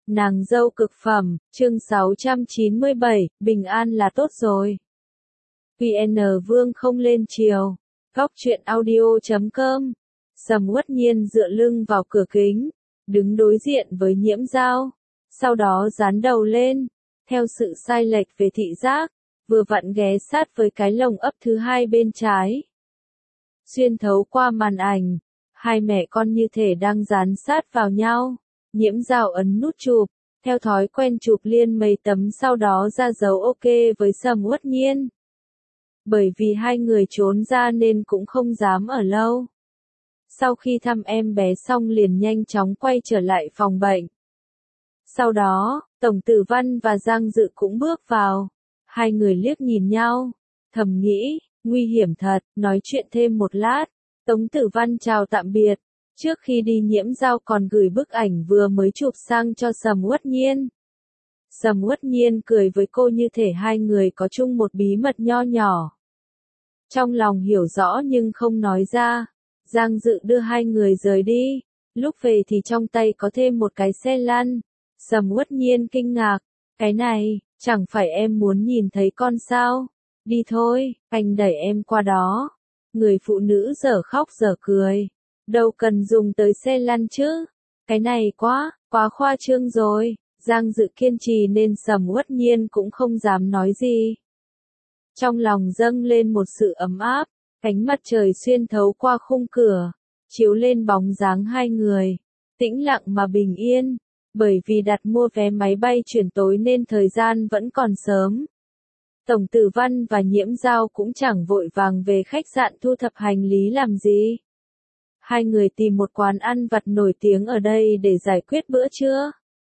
Nàng dâu cực phẩm, chương 697, bình an là tốt rồi. VN Vương không lên chiều. Góc chuyện audio.com. Sầm Uất Nhiên dựa lưng vào cửa kính, đứng đối diện với Nhiễm Dao. Sau đó dán đầu lên, theo sự sai lệch về thị giác, vừa vặn ghé sát với cái lồng ấp thứ hai bên trái. Xuyên thấu qua màn ảnh, hai mẹ con như thể đang dán sát vào nhau. Nhiễm Dao ấn nút chụp, theo thói quen chụp liên mấy tấm sau đó ra dấu OK với Sầm Uất Nhiên. Bởi vì hai người trốn ra nên cũng không dám ở lâu. Sau khi thăm em bé xong liền nhanh chóng quay trở lại phòng bệnh. Sau đó, Tổng Tử Văn và Giang Dự cũng bước vào. Hai người liếc nhìn nhau, thầm nghĩ, nguy hiểm thật, nói chuyện thêm một lát. Tống Tử Văn chào tạm biệt. Trước khi đi Nhiễm Dao còn gửi bức ảnh vừa mới chụp sang cho Sầm Uất Nhiên. Sầm Uất Nhiên cười với cô như thể hai người có chung một bí mật nho nhỏ. Trong lòng hiểu rõ nhưng không nói ra. Giang Dự đưa hai người rời đi. Lúc về thì trong tay có thêm một cái xe lăn. Sầm Uất Nhiên kinh ngạc. Cái này, chẳng phải em muốn nhìn thấy con sao? Đi thôi, anh đẩy em qua đó. Người phụ nữ dở khóc dở cười. Đâu cần dùng tới xe lăn chứ. Cái này quá khoa trương rồi. Giang Dự kiên trì nên Sầm Uất Nhiên cũng không dám nói gì. Trong lòng dâng lên một sự ấm áp. Ánh mặt trời xuyên thấu qua khung cửa, chiếu lên bóng dáng hai người. Tĩnh lặng mà bình yên. Bởi vì đặt mua vé máy bay chuyển tối nên thời gian vẫn còn sớm. Tổng Tử Văn và Nhiễm Dao cũng chẳng vội vàng về khách sạn thu thập hành lý làm gì. Hai người tìm một quán ăn vặt nổi tiếng ở đây để giải quyết bữa trưa.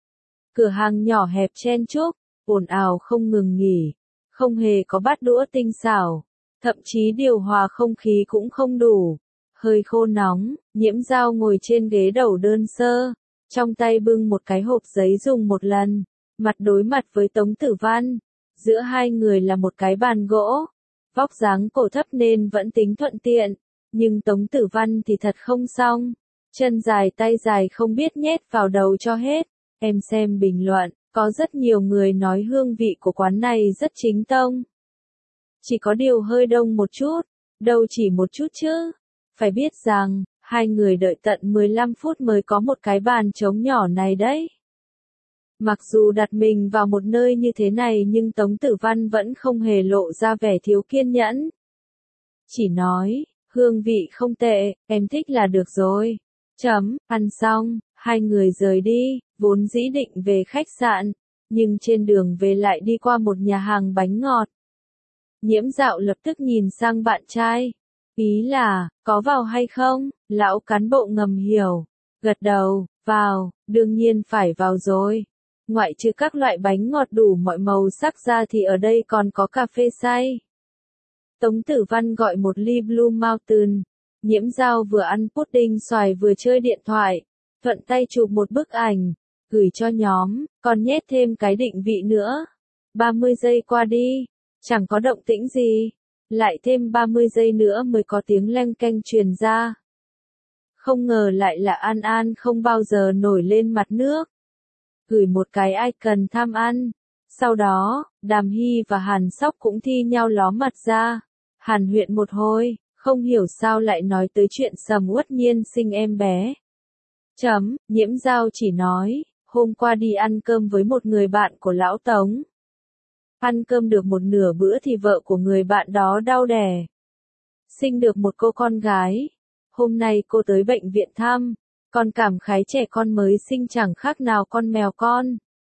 Cửa hàng nhỏ hẹp chen chúc, ồn ào không ngừng nghỉ, không hề có bát đũa tinh xảo, thậm chí điều hòa không khí cũng không đủ. Hơi khô nóng, Nhiễm Dao ngồi trên ghế đầu đơn sơ, trong tay bưng một cái hộp giấy dùng một lần, mặt đối mặt với Tống Tử Văn. Giữa hai người là một cái bàn gỗ, vóc dáng cổ thấp nên vẫn tính thuận tiện. Nhưng Tống Tử Văn thì thật không xong. Chân dài tay dài không biết nhét vào đầu cho hết. Em xem bình luận, có rất nhiều người nói hương vị của quán này rất chính tông. Chỉ có điều hơi đông một chút, đâu chỉ một chút chứ. Phải biết rằng, hai người đợi tận 15 phút mới có một cái bàn trống nhỏ này đấy. Mặc dù đặt mình vào một nơi như thế này nhưng Tống Tử Văn vẫn không hề lộ ra vẻ thiếu kiên nhẫn. Chỉ nói, hương vị không tệ, em thích là được rồi. Ăn xong, hai người rời đi, vốn dĩ định về khách sạn, nhưng trên đường về lại đi qua một nhà hàng bánh ngọt. Nhiễm Dao lập tức nhìn sang bạn trai. Ý là, có vào hay không? Lão cán bộ ngầm hiểu. Gật đầu, vào, đương nhiên phải vào rồi. Ngoại trừ các loại bánh ngọt đủ mọi màu sắc ra thì ở đây còn có cà phê xay. Tống Tử Văn gọi một ly Blue Mountain. Nhiễm Dao vừa ăn pudding xoài vừa chơi điện thoại, thuận tay chụp một bức ảnh, gửi cho nhóm, còn nhét thêm cái định vị nữa. 30 giây qua đi, chẳng có động tĩnh gì, lại thêm 30 giây nữa mới có tiếng leng keng truyền ra. Không ngờ lại là An An không bao giờ nổi lên mặt nước. Gửi một cái icon tham ăn. Sau đó, Đàm Hy và Hàn Sóc cũng thi nhau ló mặt ra. Hàn Huyện một hồi, không hiểu sao lại nói tới chuyện Sầm Uất Nhiên sinh em bé. Nhiễm Dao chỉ nói, hôm qua đi ăn cơm với một người bạn của lão Tống. Ăn cơm được một nửa bữa thì vợ của người bạn đó đau đẻ. Sinh được một cô con gái. Hôm nay cô tới bệnh viện thăm, còn cảm khái trẻ con mới sinh chẳng khác nào con mèo con.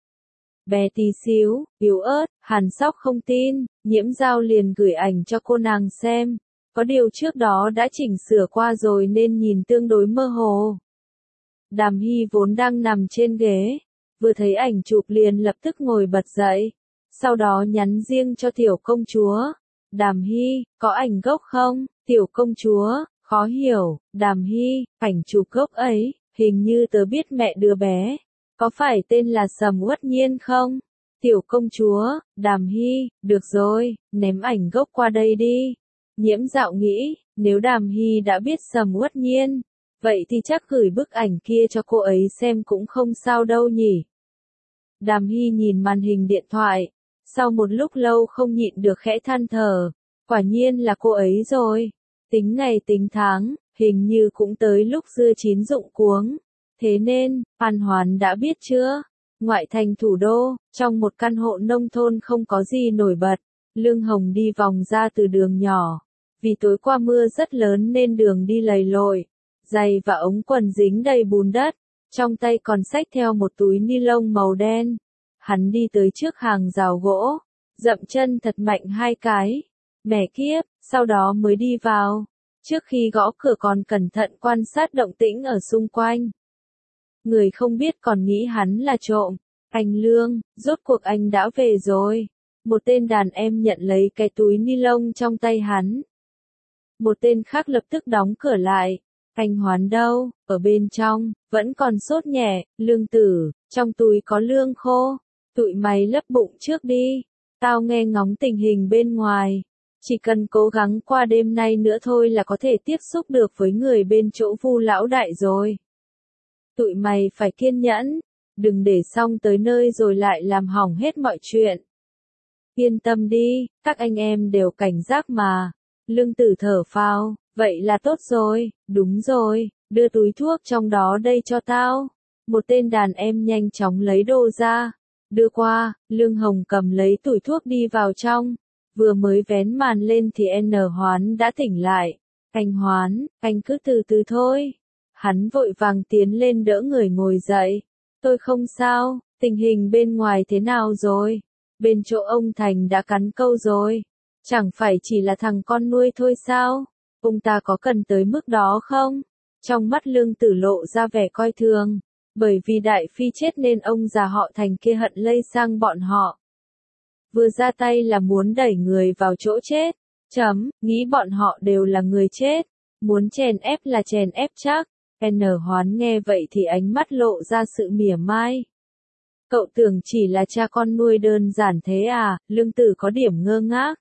Bé tí xíu, yếu ớt, Hàn Sóc không tin, Nhiễm Dao liền gửi ảnh cho cô nàng xem. Có điều trước đó đã chỉnh sửa qua rồi nên nhìn tương đối mơ hồ. Đàm Hy vốn đang nằm trên ghế, vừa thấy ảnh chụp liền lập tức ngồi bật dậy. Sau đó nhắn riêng cho tiểu công chúa. Đàm Hy, có ảnh gốc không? Tiểu công chúa, khó hiểu. Đàm Hy, ảnh chụp gốc ấy, hình như tớ biết mẹ đứa bé. Có phải tên là Sầm Uất Nhiên không? Tiểu công chúa, Đàm Hy, được rồi, ném ảnh gốc qua đây đi. Nhiễm Dao nghĩ, nếu Đàm Hy đã biết Sầm Uất Nhiên, vậy thì chắc gửi bức ảnh kia cho cô ấy xem cũng không sao đâu nhỉ. Đàm Hy nhìn màn hình điện thoại, sau một lúc lâu không nhịn được khẽ than thở, quả nhiên là cô ấy rồi. Tính ngày tính tháng, hình như cũng tới lúc dưa chín rụng cuống. Thế nên, An Hoán đã biết chưa? Ngoại thành thủ đô, trong một căn hộ nông thôn không có gì nổi bật, Lương Hồng đi vòng ra từ đường nhỏ. Vì tối qua mưa rất lớn nên đường đi lầy lội, giày và ống quần dính đầy bùn đất, trong tay còn xách theo một túi ni lông màu đen. Hắn đi tới trước hàng rào gỗ, dậm chân thật mạnh 2 cái. Mẹ kiếp, sau đó mới đi vào. Trước khi gõ cửa còn cẩn thận quan sát động tĩnh ở xung quanh. Người không biết còn nghĩ hắn là trộm. Anh Lương, rốt cuộc anh đã về rồi. Một tên đàn em nhận lấy cái túi ni lông trong tay hắn. Một tên khác lập tức đóng cửa lại. Anh Hoán đâu? Ở bên trong, vẫn còn sốt nhẹ. Lương tử, trong túi có lương khô. Tụi mày lấp bụng trước đi. Tao nghe ngóng tình hình bên ngoài. Chỉ cần cố gắng qua đêm nay nữa thôi là có thể tiếp xúc được với người bên chỗ Vu lão đại rồi. Tụi mày phải kiên nhẫn, đừng để xong tới nơi rồi lại làm hỏng hết mọi chuyện. Yên tâm đi, các anh em đều cảnh giác mà. Lương tử thở phào, vậy là tốt rồi, đúng rồi, đưa túi thuốc trong đó đây cho tao. Một tên đàn em nhanh chóng lấy đồ ra, đưa qua, Lương Hồng cầm lấy túi thuốc đi vào trong. Vừa mới vén màn lên thì Hoán đã tỉnh lại. Anh Hoán, anh cứ từ từ thôi. Hắn vội vàng tiến lên đỡ người ngồi dậy. Tôi không sao, tình hình bên ngoài thế nào rồi? Bên chỗ ông Thành đã cắn câu rồi. Chẳng phải chỉ là thằng con nuôi thôi sao? Ông ta có cần tới mức đó không? Trong mắt Lương Tử lộ ra vẻ coi thường. Bởi vì Đại Phi chết nên ông già họ Thành kia hận lây sang bọn họ. Vừa ra tay là muốn đẩy người vào chỗ chết. Nghĩ bọn họ đều là người chết. Muốn chèn ép là chèn ép chắc. Hoán nghe vậy thì ánh mắt lộ ra sự mỉa mai. Cậu tưởng chỉ là cha con nuôi đơn giản thế à? Lương Tử có điểm ngơ ngác.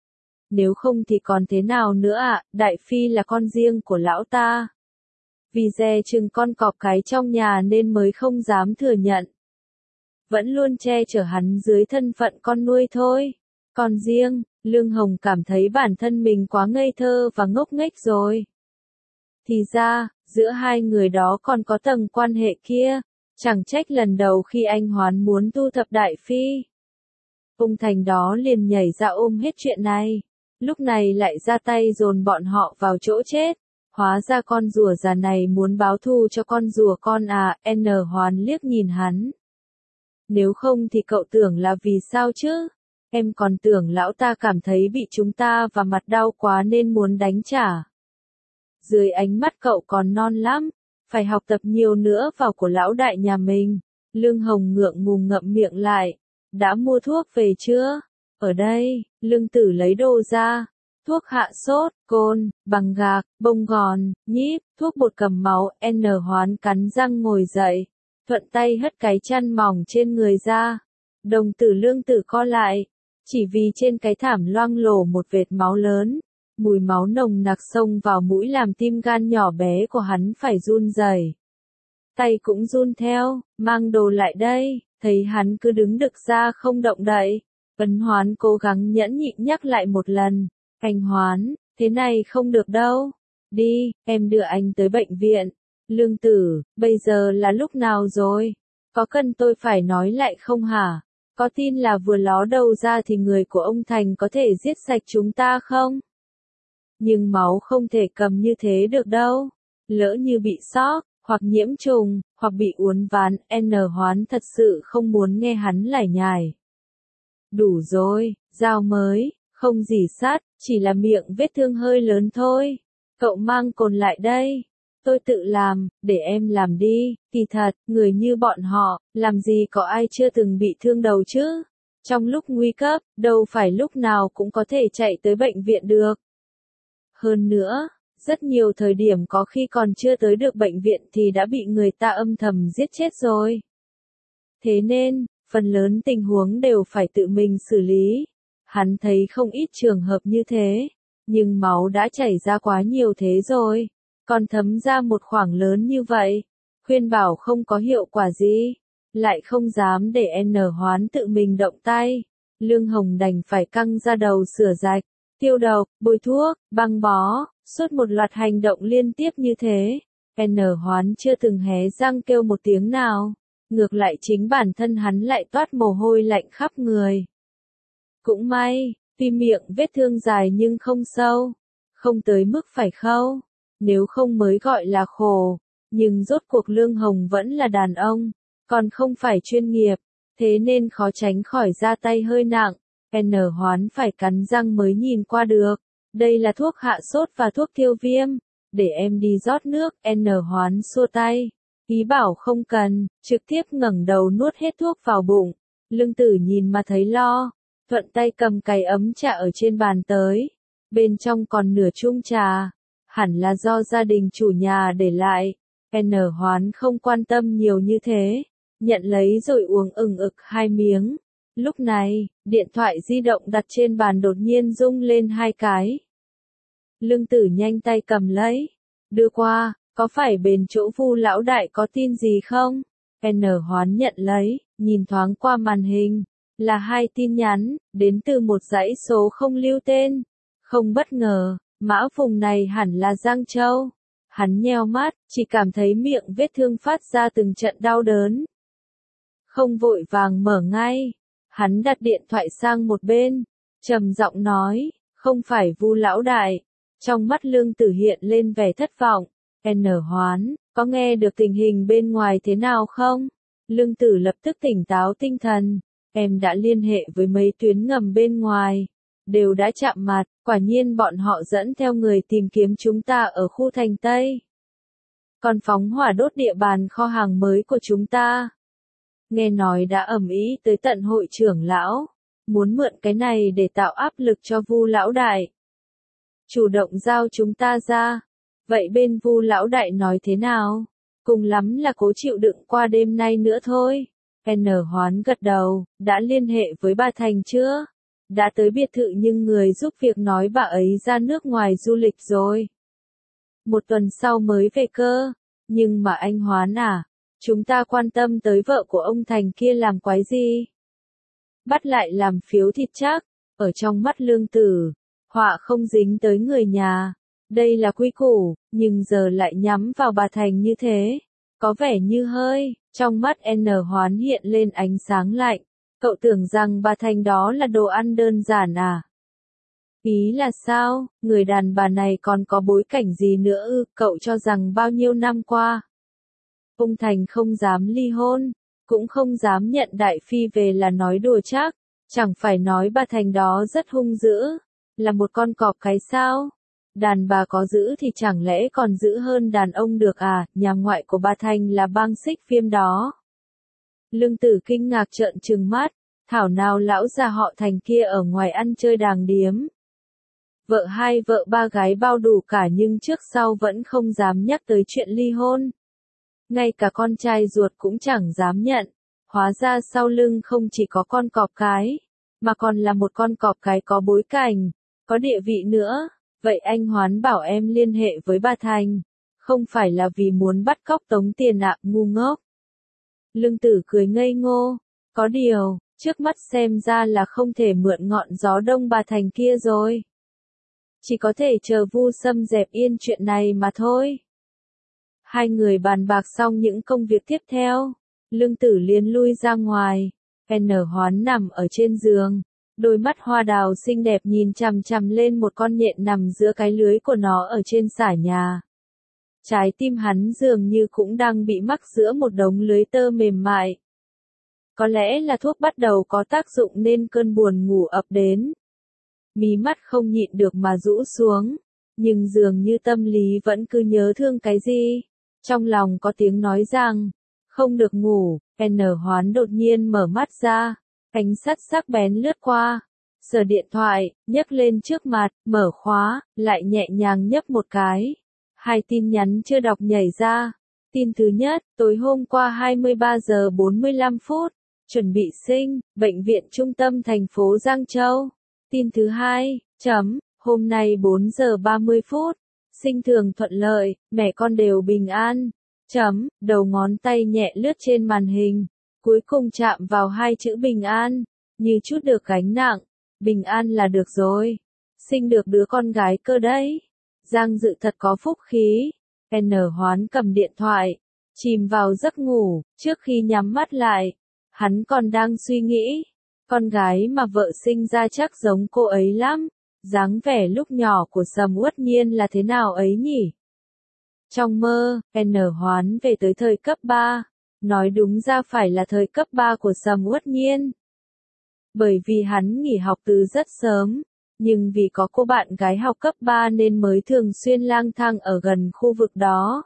Nếu không thì còn thế nào nữa ạ? Đại Phi là con riêng của lão ta. Vì dè chừng con cọp cái trong nhà nên mới không dám thừa nhận. Vẫn luôn che chở hắn dưới thân phận con nuôi thôi. Còn riêng, Lương Hồng cảm thấy bản thân mình quá ngây thơ và ngốc nghếch rồi. Thì ra, giữa hai người đó còn có tầng quan hệ kia. Chẳng trách lần đầu khi anh Hoán muốn thu thập Đại Phi, ông Thành đó liền nhảy ra ôm hết chuyện này. Lúc này lại ra tay dồn bọn họ vào chỗ chết. Hóa ra con rùa già này muốn báo thù cho con rùa con à? Hoán liếc nhìn hắn. Nếu không thì cậu tưởng là vì sao chứ? Em còn tưởng lão ta cảm thấy bị chúng ta và mặt đau quá nên muốn đánh trả. Dưới ánh mắt cậu còn non lắm, phải học tập nhiều nữa vào của lão đại nhà mình. Lương Hồng ngượng ngùng ngậm miệng lại. Đã mua thuốc về chưa? Ở đây, Lương Tử lấy đồ ra. Thuốc hạ sốt, côn, bằng gạc, bông gòn, nhíp, thuốc bột cầm máu. Hoán cắn răng ngồi dậy, thuận tay hất cái chăn mỏng trên người ra. Đồng tử Lương Tử co lại, chỉ vì trên cái thảm loang lổ một vệt máu lớn. Mùi máu nồng nặc xông vào mũi làm tim gan nhỏ bé của hắn phải run rẩy. Tay cũng run theo, mang đồ lại đây. Thấy hắn cứ đứng đực ra không động đậy. Hoán cố gắng nhẫn nhịn nhắc lại một lần. Anh Hoán, thế này không được đâu. Đi, em đưa anh tới bệnh viện. Lương Tử, bây giờ là lúc nào rồi? Có cần tôi phải nói lại không hả? Có tin là vừa ló đầu ra thì người của ông Thành có thể giết sạch chúng ta không? Nhưng máu không thể cầm như thế được đâu. Lỡ như bị sốc, hoặc nhiễm trùng, hoặc bị uốn ván. Hoán thật sự không muốn nghe hắn lải nhải. Đủ rồi, dao mới, không gì sát, chỉ là miệng vết thương hơi lớn thôi. Cậu mang cồn lại đây. Tôi tự làm, để em làm đi. Kỳ thật, người như bọn họ, làm gì có ai chưa từng bị thương đầu chứ? Trong lúc nguy cấp, đâu phải lúc nào cũng có thể chạy tới bệnh viện được. Hơn nữa, rất nhiều thời điểm có khi còn chưa tới được bệnh viện thì đã bị người ta âm thầm giết chết rồi. Thế nên, phần lớn tình huống đều phải tự mình xử lý. Hắn thấy không ít trường hợp như thế, nhưng máu đã chảy ra quá nhiều thế rồi, còn thấm ra một khoảng lớn như vậy. Khuyên bảo không có hiệu quả gì. lại không dám để N Hoán tự mình động tay. Lương Hồng đành phải căng ra đầu rửa rạch, tiêu độc, bôi thuốc, băng bó, suốt một loạt hành động liên tiếp như thế. N Hoán chưa từng hé răng kêu một tiếng nào, ngược lại chính bản thân hắn lại toát mồ hôi lạnh khắp người. Cũng may, tuy miệng vết thương dài nhưng không sâu, không tới mức phải khâu, nếu không mới gọi là khổ, nhưng rốt cuộc Lương Hồng vẫn là đàn ông, còn không phải chuyên nghiệp, thế nên khó tránh khỏi ra tay hơi nặng. N Hoán phải cắn răng mới nhìn qua được, đây là thuốc hạ sốt và thuốc tiêu viêm, để em đi rót nước. N Hoán xua tay, ý bảo không cần, trực tiếp ngẩng đầu nuốt hết thuốc vào bụng. Lương Tử nhìn mà thấy lo, thuận tay cầm cái ấm trà ở trên bàn tới, bên trong còn nửa chung trà, hẳn là do gia đình chủ nhà để lại. N Hoán không quan tâm nhiều như thế, nhận lấy rồi uống ừng ực 2 miếng. Lúc này, điện thoại di động đặt trên bàn đột nhiên rung lên 2 cái. Lương Tử nhanh tay cầm lấy, đưa qua, có phải bên chỗ Vu lão đại có tin gì không? N Hoán nhận lấy, nhìn thoáng qua màn hình, là 2 tin nhắn, đến từ một dãy số không lưu tên. Không bất ngờ, mã vùng này hẳn là Giang Châu. Hắn nheo mắt, chỉ cảm thấy miệng vết thương phát ra từng trận đau đớn. Không vội vàng mở ngay, hắn đặt điện thoại sang một bên, trầm giọng nói, không phải Vu lão đại. Trong mắt Lương Tử hiện lên vẻ thất vọng. N Hoán, có nghe được tình hình bên ngoài thế nào không? Lương Tử lập tức tỉnh táo tinh thần, em đã liên hệ với mấy tuyến ngầm bên ngoài, đều đã chạm mặt, quả nhiên bọn họ dẫn theo người tìm kiếm chúng ta ở khu thành Tây. Còn phóng hỏa đốt địa bàn kho hàng mới của chúng ta. Nghe nói đã ầm ĩ tới tận hội trưởng lão, muốn mượn cái này để tạo áp lực cho Vu lão đại. Chủ động giao chúng ta ra. Vậy bên Vu lão đại nói thế nào? Cùng lắm là cố chịu đựng qua đêm nay nữa thôi. N Hoán gật đầu, đã liên hệ với bà Thành chưa? Đã tới biệt thự nhưng người giúp việc nói bà ấy ra nước ngoài du lịch rồi. 1 tuần sau mới về cơ. Nhưng mà anh Hoán à, chúng ta quan tâm tới vợ của ông Thành kia làm quái gì? Bắt lại làm phiếu thịt chắc, ở trong mắt Lương Tử, họa không dính tới người nhà. Đây là quy củ, nhưng giờ lại nhắm vào bà Thành như thế. Có vẻ như hơi, trong mắt N Hoán hiện lên ánh sáng lạnh. Cậu tưởng rằng bà Thành đó là đồ ăn đơn giản à? Ý là sao, người đàn bà này còn có bối cảnh gì nữa ư? Cậu cho rằng bao nhiêu năm qua, ông Thành không dám ly hôn, cũng không dám nhận đại phi về là nói đùa chắc. Chẳng phải nói bà Thành đó rất hung dữ, là một con cọp cái sao? Đàn bà có dữ thì chẳng lẽ còn dữ hơn đàn ông được à? Nhà ngoại của bà Thành là bang xích viêm đó. Lương Tử kinh ngạc trợn trừng mắt, thảo nào lão già họ Thành kia ở ngoài ăn chơi đàng điếm. Vợ 2 vợ 3 gái bao đủ cả nhưng trước sau vẫn không dám nhắc tới chuyện ly hôn. Ngay cả con trai ruột cũng chẳng dám nhận. Hóa ra sau lưng không chỉ có con cọp cái, mà còn là một con cọp cái có bối cảnh, có địa vị nữa. Vậy anh Hoán bảo em liên hệ với bà Thành, không phải là vì muốn bắt cóc tống tiền ạ, ngu ngốc. Lương Tử cười ngây ngô, có điều, trước mắt xem ra là không thể mượn ngọn gió đông bà Thành kia rồi. Chỉ có thể chờ Vu Sâm dẹp yên chuyện này mà thôi. 2 người bàn bạc xong những công việc tiếp theo, Lương Tử liền lui ra ngoài. N Hoán nằm ở trên giường, đôi mắt hoa đào xinh đẹp nhìn chằm chằm lên một con nhện nằm giữa cái lưới của nó ở trên xà nhà. Trái tim hắn dường như cũng đang bị mắc giữa một đống lưới tơ mềm mại. Có lẽ là thuốc bắt đầu có tác dụng nên cơn buồn ngủ ập đến. Mí mắt không nhịn được mà rũ xuống, nhưng dường như tâm lý vẫn cứ nhớ thương cái gì. Trong lòng có tiếng nói rằng, không được ngủ. N Hoán đột nhiên mở mắt ra, ánh sắt sắc bén lướt qua, sờ điện thoại, nhấc lên trước mặt, mở khóa, lại nhẹ nhàng nhấp một cái. 2 tin nhắn chưa đọc nhảy ra. Tin thứ nhất, tối hôm qua 23 giờ 45 phút, chuẩn bị sinh, bệnh viện trung tâm thành phố Giang Châu. Tin thứ hai, hôm nay 4 giờ 30 phút, sinh thường thuận lợi, mẹ con đều bình an. Đầu ngón tay nhẹ lướt trên màn hình, cuối cùng chạm vào hai chữ bình an, như chút được gánh nặng, bình an là được rồi. Sinh được đứa con gái cơ đấy. Giang Dự thật có phúc khí. N Hoán cầm điện thoại, chìm vào giấc ngủ, trước khi nhắm mắt lại, hắn còn đang suy nghĩ, con gái mà vợ sinh ra chắc giống cô ấy lắm, dáng vẻ lúc nhỏ của Sầm Uất Nhiên là thế nào ấy nhỉ? Trong mơ, N Hoán về tới thời cấp 3, nói đúng ra phải là thời cấp 3 của Sầm Uất Nhiên. Bởi vì hắn nghỉ học từ rất sớm, nhưng vì có cô bạn gái học cấp 3 nên mới thường xuyên lang thang ở gần khu vực đó.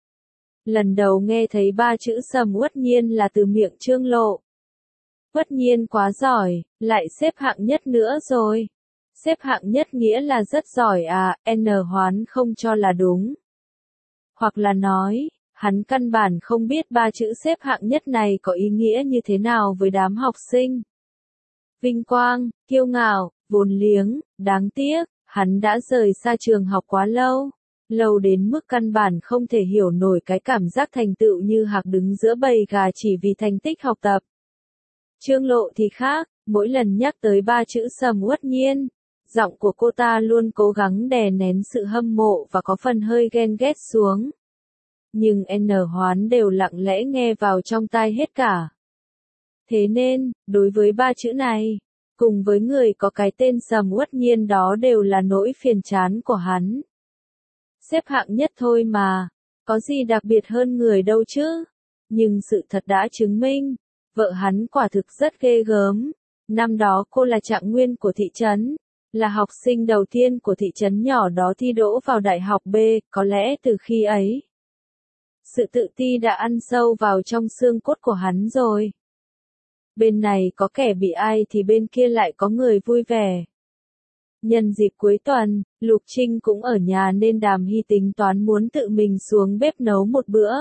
Lần đầu nghe thấy ba chữ Sầm Uất Nhiên là từ miệng Trương Lộ. Uất Nhiên quá giỏi, lại xếp hạng nhất nữa rồi. Xếp hạng nhất nghĩa là rất giỏi à, N Hoán không cho là đúng. Hoặc là nói, hắn căn bản không biết ba chữ xếp hạng nhất này có ý nghĩa như thế nào với đám học sinh. Vinh quang, kiêu ngạo, vốn liếng, đáng tiếc, hắn đã rời xa trường học quá lâu. Lâu đến mức căn bản không thể hiểu nổi cái cảm giác thành tựu như hạc đứng giữa bầy gà chỉ vì thành tích học tập. Trương Lộ thì khác, mỗi lần nhắc tới ba chữ Sầm Uất Nhiên, giọng của cô ta luôn cố gắng đè nén sự hâm mộ và có phần hơi ghen ghét xuống. Nhưng N Hoán đều lặng lẽ nghe vào trong tai hết cả. Thế nên, đối với ba chữ này, cùng với người có cái tên Sầm Uất Nhiên đó đều là nỗi phiền chán của hắn. Xếp hạng nhất thôi mà, có gì đặc biệt hơn người đâu chứ. Nhưng sự thật đã chứng minh, vợ hắn quả thực rất ghê gớm. Năm đó cô là trạng nguyên của thị trấn, là học sinh đầu tiên của thị trấn nhỏ đó thi đỗ vào đại học B, có lẽ từ khi ấy. Sự tự ti đã ăn sâu vào trong xương cốt của hắn rồi. Bên này có kẻ bị ai thì bên kia lại có người vui vẻ. Nhân dịp cuối tuần, Lục Trinh cũng ở nhà nên Đàm Hy tính toán muốn tự mình xuống bếp nấu một bữa.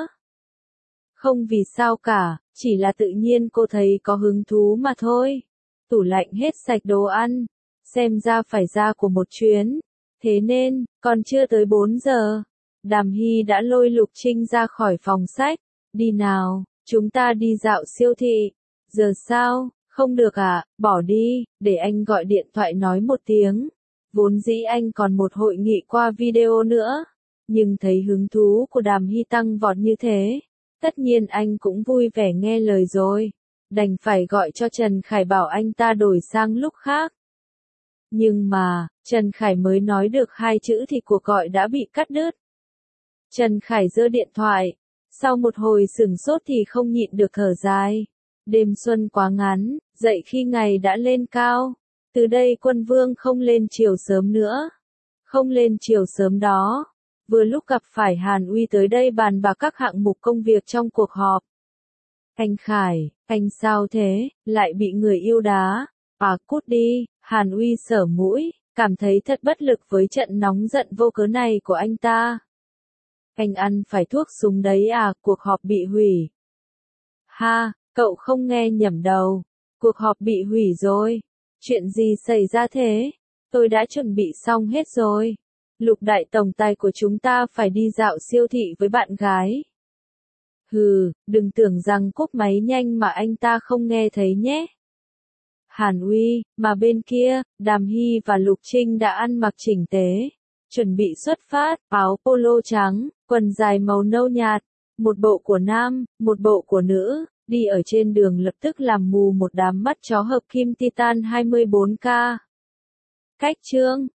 Không vì sao cả, chỉ là tự nhiên cô thấy có hứng thú mà thôi. Tủ lạnh hết sạch đồ ăn, xem ra phải ra của một chuyến. Thế nên, còn chưa tới 4 giờ, Đàm Hy đã lôi Lục Trinh ra khỏi phòng sách. Đi nào, chúng ta đi dạo siêu thị. Giờ sao, không được à, bỏ đi, để anh gọi điện thoại nói một tiếng. Vốn dĩ anh còn một hội nghị qua video nữa. Nhưng thấy hứng thú của Đàm Hy tăng vọt như thế, tất nhiên anh cũng vui vẻ nghe lời rồi. Đành phải gọi cho Trần Khải bảo anh ta đổi sang lúc khác. Nhưng mà, Trần Khải mới nói được hai chữ thì cuộc gọi đã bị cắt đứt. Trần Khải giơ điện thoại, sau một hồi sửng sốt thì không nhịn được thở dài. Đêm xuân quá ngắn, dậy khi ngày đã lên cao. Từ đây Quân Vương không lên chiều sớm nữa. Không lên chiều sớm đó, vừa lúc gặp phải Hàn Uy tới đây bàn bạc các hạng mục công việc trong cuộc họp. Anh Khải, anh sao thế, lại bị người yêu đá? À cút đi, Hàn Uy sờ mũi, cảm thấy thật bất lực với trận nóng giận vô cớ này của anh ta. Anh ăn phải thuốc súng đấy à, cuộc họp bị hủy. Ha, cậu không nghe nhầm đâu, cuộc họp bị hủy rồi. Chuyện gì xảy ra thế? Tôi đã chuẩn bị xong hết rồi. Lục đại tổng tài của chúng ta phải đi dạo siêu thị với bạn gái. Hừ, đừng tưởng rằng cúp máy nhanh mà anh ta không nghe thấy nhé. Hàn Uy, mà bên kia, Đàm Hy và Lục Trinh đã ăn mặc chỉnh tề, chuẩn bị xuất phát, áo polo trắng, quần dài màu nâu nhạt, một bộ của nam, một bộ của nữ, đi ở trên đường lập tức làm mù một đám mắt chó hợp kim Titan 24K. Cách chương